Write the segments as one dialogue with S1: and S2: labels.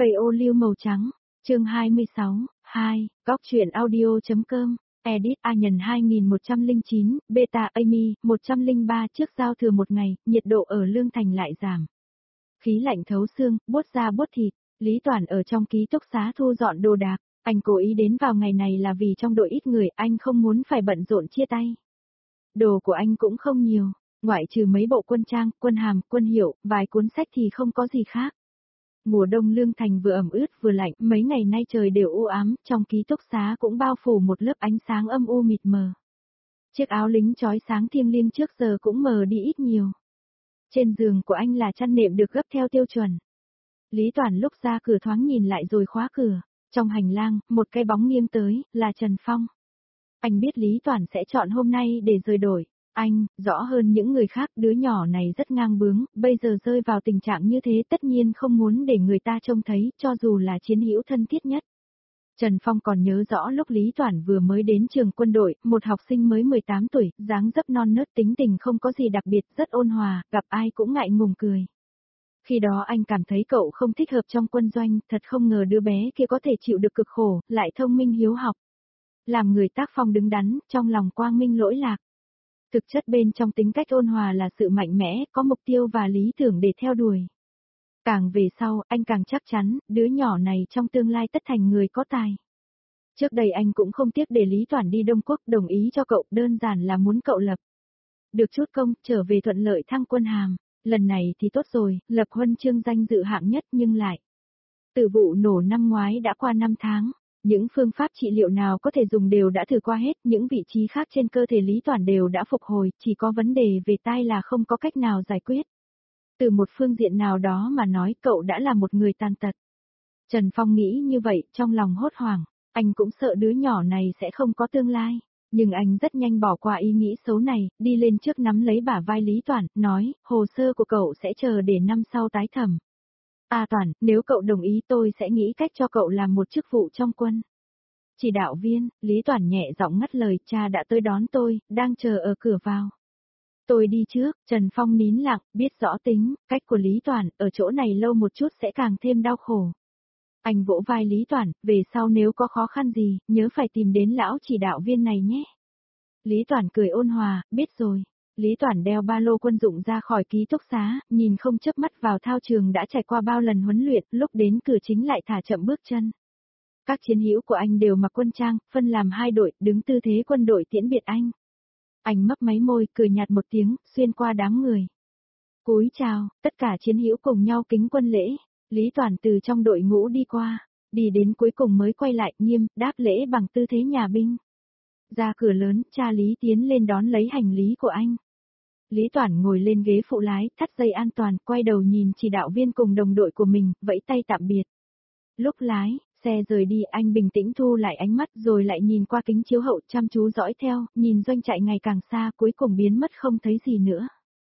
S1: Cây ô liu màu trắng, chương 26, 2, góc truyện audio.com, edit A nhân 2109, beta Amy, 103 trước giao thừa một ngày, nhiệt độ ở Lương Thành lại giảm. Khí lạnh thấu xương, buốt da buốt thịt, Lý Toản ở trong ký túc xá thu dọn đồ đạc, anh cố ý đến vào ngày này là vì trong đội ít người anh không muốn phải bận rộn chia tay. Đồ của anh cũng không nhiều, ngoại trừ mấy bộ quân trang, quân hàm, quân hiệu, vài cuốn sách thì không có gì khác. Mùa đông Lương Thành vừa ẩm ướt vừa lạnh, mấy ngày nay trời đều u ám, trong ký túc xá cũng bao phủ một lớp ánh sáng âm u mịt mờ. Chiếc áo lính chói sáng thiêng liêng trước giờ cũng mờ đi ít nhiều. Trên giường của anh là chăn nệm được gấp theo tiêu chuẩn. Lý Toản lúc ra cửa thoáng nhìn lại rồi khóa cửa. Trong hành lang, một cái bóng nghiêng tới, là Trần Phong. Anh biết Lý Toản sẽ chọn hôm nay để rời đổi. Anh, rõ hơn những người khác, đứa nhỏ này rất ngang bướng, bây giờ rơi vào tình trạng như thế tất nhiên không muốn để người ta trông thấy, cho dù là chiến hữu thân thiết nhất. Trần Phong còn nhớ rõ lúc Lý Toản vừa mới đến trường quân đội, một học sinh mới 18 tuổi, dáng dấp non nớt, tính tình không có gì đặc biệt, rất ôn hòa, gặp ai cũng ngại ngùng cười. Khi đó anh cảm thấy cậu không thích hợp trong quân doanh, thật không ngờ đứa bé kia có thể chịu được cực khổ, lại thông minh hiếu học. Làm người tác phong đứng đắn, trong lòng quang minh lỗi lạc. Thực chất bên trong tính cách ôn hòa là sự mạnh mẽ, có mục tiêu và lý tưởng để theo đuổi. Càng về sau, anh càng chắc chắn, đứa nhỏ này trong tương lai tất thành người có tài. Trước đây anh cũng không tiếc để Lý Toản đi Đông Quốc, đồng ý cho cậu, đơn giản là muốn cậu lập được chút công, trở về thuận lợi thăng quân hàm. Lần này thì tốt rồi, lập huân chương danh dự hạng nhất nhưng lại. Từ vụ nổ năm ngoái đã qua 5 tháng. Những phương pháp trị liệu nào có thể dùng đều đã thử qua hết, những vị trí khác trên cơ thể Lý Toản đều đã phục hồi, chỉ có vấn đề về tai là không có cách nào giải quyết. Từ một phương diện nào đó mà nói cậu đã là một người tàn tật. Trần Phong nghĩ như vậy, trong lòng hốt hoảng, anh cũng sợ đứa nhỏ này sẽ không có tương lai. Nhưng anh rất nhanh bỏ qua ý nghĩ xấu này, đi lên trước nắm lấy bả vai Lý Toản, nói, hồ sơ của cậu sẽ chờ để năm sau tái thẩm. À Toản, nếu cậu đồng ý tôi sẽ nghĩ cách cho cậu làm một chức vụ trong quân. Chỉ đạo viên, Lý Toản nhẹ giọng ngắt lời, cha đã tới đón tôi, đang chờ ở cửa vào. Tôi đi trước, Trần Phong nín lặng, biết rõ tính, cách của Lý Toản, ở chỗ này lâu một chút sẽ càng thêm đau khổ. Anh vỗ vai Lý Toản, về sau nếu có khó khăn gì, nhớ phải tìm đến lão chỉ đạo viên này nhé. Lý Toản cười ôn hòa, biết rồi. Lý Toản đeo ba lô quân dụng ra khỏi ký túc xá, nhìn không chớp mắt vào thao trường đã trải qua bao lần huấn luyện, lúc đến cửa chính lại thả chậm bước chân. Các chiến hữu của anh đều mặc quân trang, phân làm hai đội, đứng tư thế quân đội tiễn biệt anh. Anh mấp máy môi, cười nhạt một tiếng, xuyên qua đám người. Cúi chào, tất cả chiến hữu cùng nhau kính quân lễ. Lý Toản từ trong đội ngũ đi qua, đi đến cuối cùng mới quay lại, nghiêm, đáp lễ bằng tư thế nhà binh. Ra cửa lớn, cha Lý tiến lên đón lấy hành lý của anh. Lý Toản ngồi lên ghế phụ lái, thắt dây an toàn, quay đầu nhìn chỉ đạo viên cùng đồng đội của mình, vẫy tay tạm biệt. Lúc lái, xe rời đi, anh bình tĩnh thu lại ánh mắt rồi lại nhìn qua kính chiếu hậu, chăm chú dõi theo, nhìn doanh trại ngày càng xa, cuối cùng biến mất không thấy gì nữa.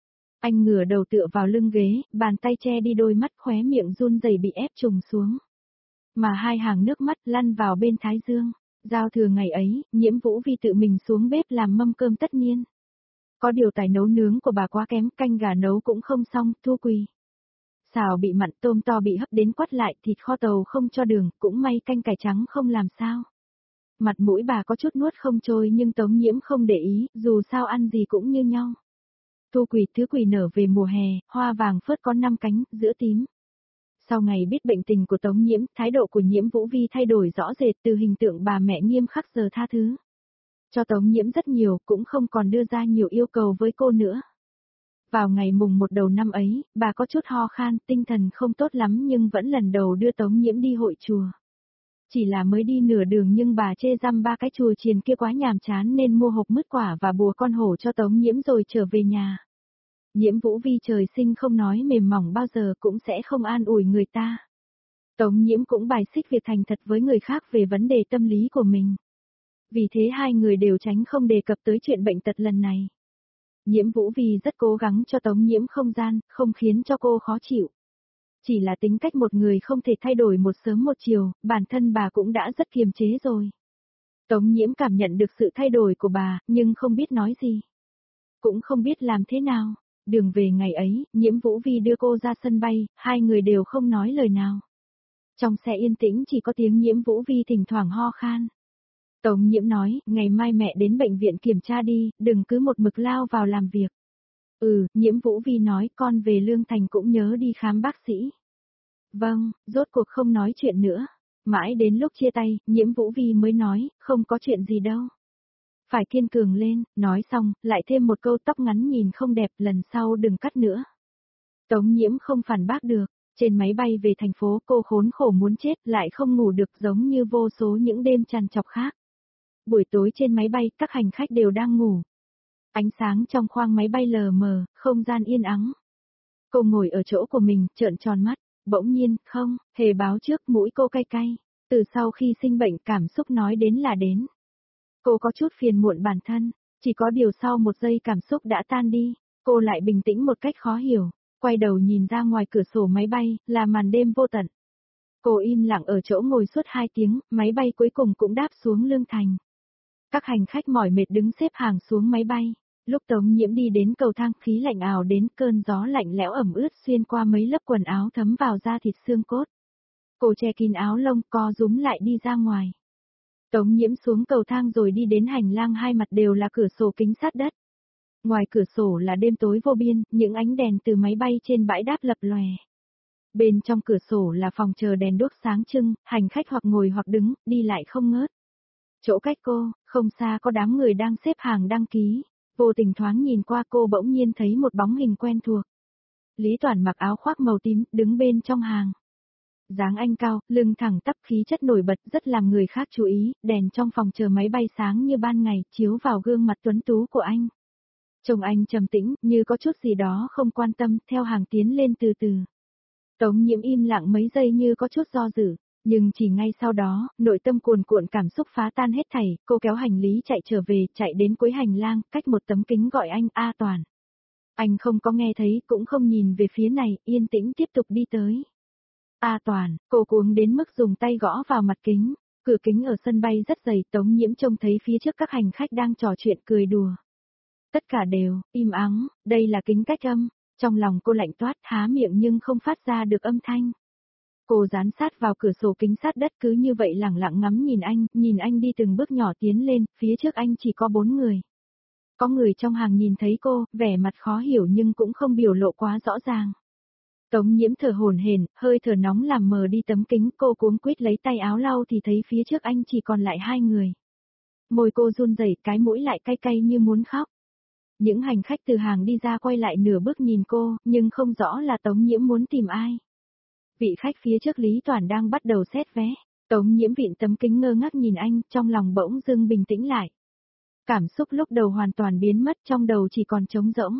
S1: Anh ngửa đầu tựa vào lưng ghế, bàn tay che đi đôi mắt, khóe miệng run rẩy bị ép trùng xuống. Mà hai hàng nước mắt lăn vào bên thái dương. Giao thừa ngày ấy, Nhiễm Vũ Vi tự mình xuống bếp làm mâm cơm tất niên. Có điều tài nấu nướng của bà quá kém, canh gà nấu cũng không xong, thu quỳ. Xào bị mặn, tôm to bị hấp đến quắt lại, thịt kho tàu không cho đường, cũng may canh cải trắng không làm sao. Mặt mũi bà có chút nuốt không trôi nhưng Tống Nhiễm không để ý, dù sao ăn gì cũng như nhau. Thu quỳ, thứ quỳ nở về mùa hè, hoa vàng phớt có 5 cánh, giữa tím. Sau ngày biết bệnh tình của Tống Nhiễm, thái độ của Nhiễm Vũ Vi thay đổi rõ rệt, từ hình tượng bà mẹ nghiêm khắc giờ tha thứ cho Tống Nhiễm rất nhiều, cũng không còn đưa ra nhiều yêu cầu với cô nữa. Vào ngày mùng 1 đầu năm ấy, bà có chút ho khan, tinh thần không tốt lắm nhưng vẫn lần đầu đưa Tống Nhiễm đi hội chùa. Chỉ là mới đi nửa đường nhưng bà chê răm ba cái chùa chiền kia quá nhàm chán nên mua hộp mứt quả và bùa con hổ cho Tống Nhiễm rồi trở về nhà. Nhiễm Vũ Vi trời sinh không nói mềm mỏng bao giờ cũng sẽ không an ủi người ta. Tống Nhiễm cũng bài xích việc thành thật với người khác về vấn đề tâm lý của mình. Vì thế hai người đều tránh không đề cập tới chuyện bệnh tật lần này. Nhiễm Vũ Vi rất cố gắng cho Tống Nhiễm không gian, không khiến cho cô khó chịu. Chỉ là tính cách một người không thể thay đổi một sớm một chiều, bản thân bà cũng đã rất kiềm chế rồi. Tống Nhiễm cảm nhận được sự thay đổi của bà, nhưng không biết nói gì. Cũng không biết làm thế nào. Đường về ngày ấy, Nhiễm Vũ Vi đưa cô ra sân bay, hai người đều không nói lời nào. Trong xe yên tĩnh chỉ có tiếng Nhiễm Vũ Vi thỉnh thoảng ho khan. Tống Nhiễm nói, ngày mai mẹ đến bệnh viện kiểm tra đi, đừng cứ một mực lao vào làm việc. Nhiễm Vũ Vi nói con về Lương Thành cũng nhớ đi khám bác sĩ. Vâng, rốt cuộc không nói chuyện nữa. Mãi đến lúc chia tay, Nhiễm Vũ Vi mới nói, không có chuyện gì đâu. Phải kiên cường lên, nói xong, lại thêm một câu tóc ngắn nhìn không đẹp, lần sau đừng cắt nữa. Tống Nhiễm không phản bác được, trên máy bay về thành phố cô khốn khổ muốn chết lại không ngủ được giống như vô số những đêm trằn trọc khác. Buổi tối trên máy bay các hành khách đều đang ngủ. Ánh sáng trong khoang máy bay lờ mờ, không gian yên ắng. Cô ngồi ở chỗ của mình, trợn tròn mắt, bỗng nhiên, không, hề báo trước mũi cô cay cay. Từ sau khi sinh bệnh cảm xúc nói đến là đến. Cô có chút phiền muộn bản thân, chỉ có điều sau một giây cảm xúc đã tan đi, cô lại bình tĩnh một cách khó hiểu, quay đầu nhìn ra ngoài cửa sổ máy bay, là màn đêm vô tận. Cô im lặng ở chỗ ngồi suốt 2 tiếng, máy bay cuối cùng cũng đáp xuống Lương Thành. Các hành khách mỏi mệt đứng xếp hàng xuống máy bay. Lúc Tống Nhiễm đi đến cầu thang, khí lạnh ào đến, cơn gió lạnh lẽo ẩm ướt xuyên qua mấy lớp quần áo thấm vào da thịt xương cốt. Cô che kín áo lông, co rúm lại đi ra ngoài. Tống Nhiễm xuống cầu thang rồi đi đến hành lang, hai mặt đều là cửa sổ kính sát đất. Ngoài cửa sổ là đêm tối vô biên, những ánh đèn từ máy bay trên bãi đáp lập lòe. Bên trong cửa sổ là phòng chờ đèn đuốc sáng trưng, hành khách hoặc ngồi hoặc đứng, đi lại không ngớt. Chỗ cách cô, không xa có đám người đang xếp hàng đăng ký. Vô tình thoáng nhìn qua cô bỗng nhiên thấy một bóng hình quen thuộc. Lý Toản mặc áo khoác màu tím, đứng bên trong hàng. Dáng anh cao, lưng thẳng tắp, khí chất nổi bật rất làm người khác chú ý, đèn trong phòng chờ máy bay sáng như ban ngày, chiếu vào gương mặt tuấn tú của anh. Trông anh trầm tĩnh, như có chút gì đó không quan tâm, theo hàng tiến lên từ từ. Tống Nhiễm im lặng mấy giây như có chút do dự, nhưng chỉ ngay sau đó, nội tâm cuồn cuộn cảm xúc phá tan hết thảy, cô kéo hành lý chạy trở về, chạy đến cuối hành lang, cách một tấm kính gọi anh, A Toàn. Anh không có nghe thấy, cũng không nhìn về phía này, yên tĩnh tiếp tục đi tới. A Toàn, cô cuống đến mức dùng tay gõ vào mặt kính, cửa kính ở sân bay rất dày, Tống Nhiễm trông thấy phía trước các hành khách đang trò chuyện cười đùa. Tất cả đều, im ắng, đây là kính cách âm, trong lòng cô lạnh toát, há miệng nhưng không phát ra được âm thanh. Cô dán sát vào cửa sổ kính sát đất cứ như vậy lẳng lặng ngắm nhìn anh đi từng bước nhỏ tiến lên, phía trước anh chỉ có 4 người. Có người trong hàng nhìn thấy cô, vẻ mặt khó hiểu nhưng cũng không biểu lộ quá rõ ràng. Tống Nhiễm thở hổn hển, hơi thở nóng làm mờ đi tấm kính, cô cuống quýt lấy tay áo lau thì thấy phía trước anh chỉ còn lại 2 người. Môi cô run rẩy, cái mũi lại cay cay như muốn khóc. Những hành khách từ hàng đi ra quay lại nửa bước nhìn cô, nhưng không rõ là Tống Nhiễm muốn tìm ai. Vị khách phía trước Lý Toản đang bắt đầu xét vé. Tống Nhiễm vịn tấm kính ngơ ngác nhìn anh, trong lòng bỗng dưng bình tĩnh lại. Cảm xúc lúc đầu hoàn toàn biến mất, trong đầu chỉ còn trống rỗng.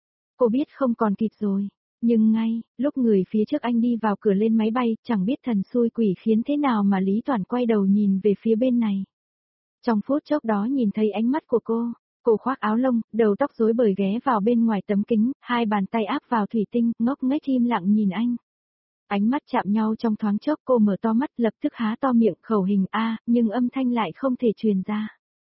S1: Cô biết không còn kịp rồi. Nhưng ngay, lúc người phía trước anh đi vào cửa lên máy bay, chẳng biết thần xui quỷ khiến thế nào mà Lý Toản quay đầu nhìn về phía bên này. Trong phút chốc đó nhìn thấy ánh mắt của cô khoác áo lông, đầu tóc rối bời ghé vào bên ngoài tấm kính, hai bàn tay áp vào thủy tinh, ngốc nghếch im lặng nhìn anh. Ánh mắt chạm nhau trong thoáng chốc, cô mở to mắt lập tức há to miệng khẩu hình A, nhưng âm thanh lại không thể truyền ra.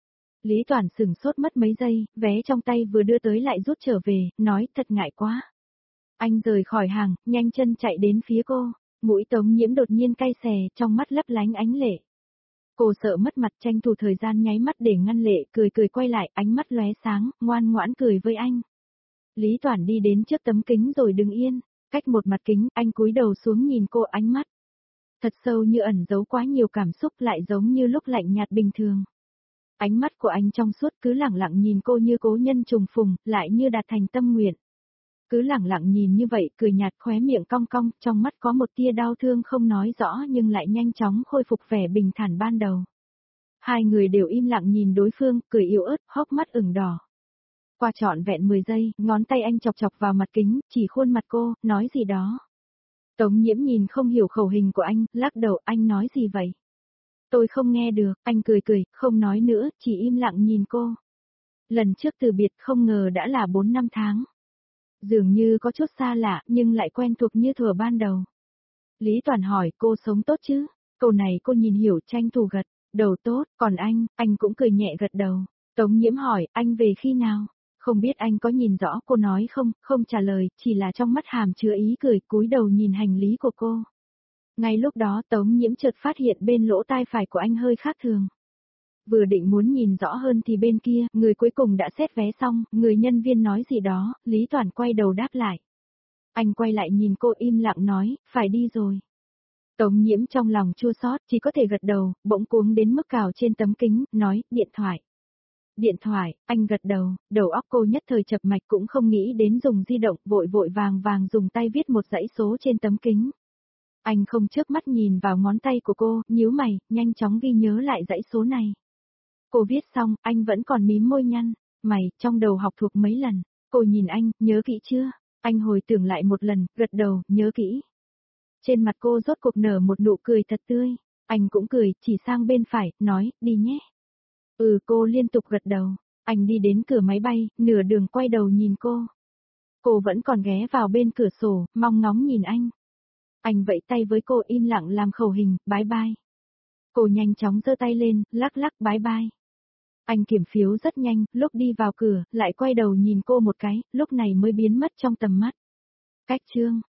S1: Lý Toản sửng sốt mất mấy giây, vé trong tay vừa đưa tới lại rút trở về, nói thật ngại quá. Anh rời khỏi hàng, nhanh chân chạy đến phía cô, mũi Tống Nhiễm đột nhiên cay xè, trong mắt lấp lánh ánh lệ. Cô sợ mất mặt tranh thủ thời gian nháy mắt để ngăn lệ, cười quay lại, ánh mắt lóe sáng, ngoan ngoãn cười với anh. Lý Toản đi đến trước tấm kính rồi đứng yên, cách một mặt kính, anh cúi đầu xuống nhìn cô, ánh mắt thật sâu như ẩn giấu quá nhiều cảm xúc, lại giống như lúc lạnh nhạt bình thường. Ánh mắt của anh trong suốt cứ lẳng lặng nhìn cô như cố nhân trùng phùng, lại như đạt thành tâm nguyện. Cứ lẳng lặng nhìn như vậy, cười nhạt, khóe miệng cong cong, trong mắt có một tia đau thương không nói rõ nhưng lại nhanh chóng khôi phục vẻ bình thản ban đầu. Hai người đều im lặng nhìn đối phương, cười yếu ớt, hốc mắt ửng đỏ. Qua trọn vẹn 10 giây, ngón tay anh chọc chọc vào mặt kính, chỉ khuôn mặt cô, nói gì đó. Tống Nhiễm nhìn không hiểu khẩu hình của anh, lắc đầu, anh nói gì vậy? Tôi không nghe được, anh cười, không nói nữa, chỉ im lặng nhìn cô. Lần trước từ biệt không ngờ đã là 4 năm tháng. Dường như có chút xa lạ, nhưng lại quen thuộc như thuở ban đầu. Lý Toản hỏi, cô sống tốt chứ? Câu này cô nhìn hiểu, tranh thủ gật đầu tốt, còn anh cũng cười nhẹ gật đầu. Tống Nhiễm hỏi, anh về khi nào? Không biết anh có nhìn rõ, cô nói không trả lời, chỉ là trong mắt hàm chứa ý cười, cúi đầu nhìn hành lý của cô. Ngay lúc đó Tống Nhiễm chợt phát hiện bên lỗ tai phải của anh hơi khác thường. Vừa định muốn nhìn rõ hơn thì bên kia, người cuối cùng đã xét vé xong, người nhân viên nói gì đó, Lý Toàn quay đầu đáp lại. Anh quay lại nhìn cô im lặng nói, phải đi rồi. Tống Nhiễm trong lòng chua xót, chỉ có thể gật đầu, bỗng cuống đến mức cào trên tấm kính, nói, điện thoại. Điện thoại, anh gật đầu, đầu óc cô nhất thời chập mạch cũng không nghĩ đến dùng di động, vội vội vàng vàng dùng tay viết một dãy số trên tấm kính. Anh không chớp mắt nhìn vào ngón tay của cô, nhíu mày, nhanh chóng ghi nhớ lại dãy số này. Cô viết xong, anh vẫn còn mím môi nhăn, mày, trong đầu học thuộc mấy lần. Cô nhìn anh, nhớ kỹ chưa? Anh hồi tưởng lại một lần, gật đầu, nhớ kỹ. Trên mặt cô rốt cuộc nở một nụ cười thật tươi. Anh cũng cười, chỉ sang bên phải, nói, đi nhé. Cô liên tục gật đầu. Anh đi đến cửa máy bay, nửa đường quay đầu nhìn cô. Cô vẫn còn ghé vào bên cửa sổ, mong ngóng nhìn anh. Anh vẫy tay với cô im lặng làm khẩu hình, bye bye. Cô nhanh chóng giơ tay lên, lắc lắc bye bye. Anh kiểm phiếu rất nhanh, lúc đi vào cửa, lại quay đầu nhìn cô một cái, lúc này mới biến mất trong tầm mắt. Cách chương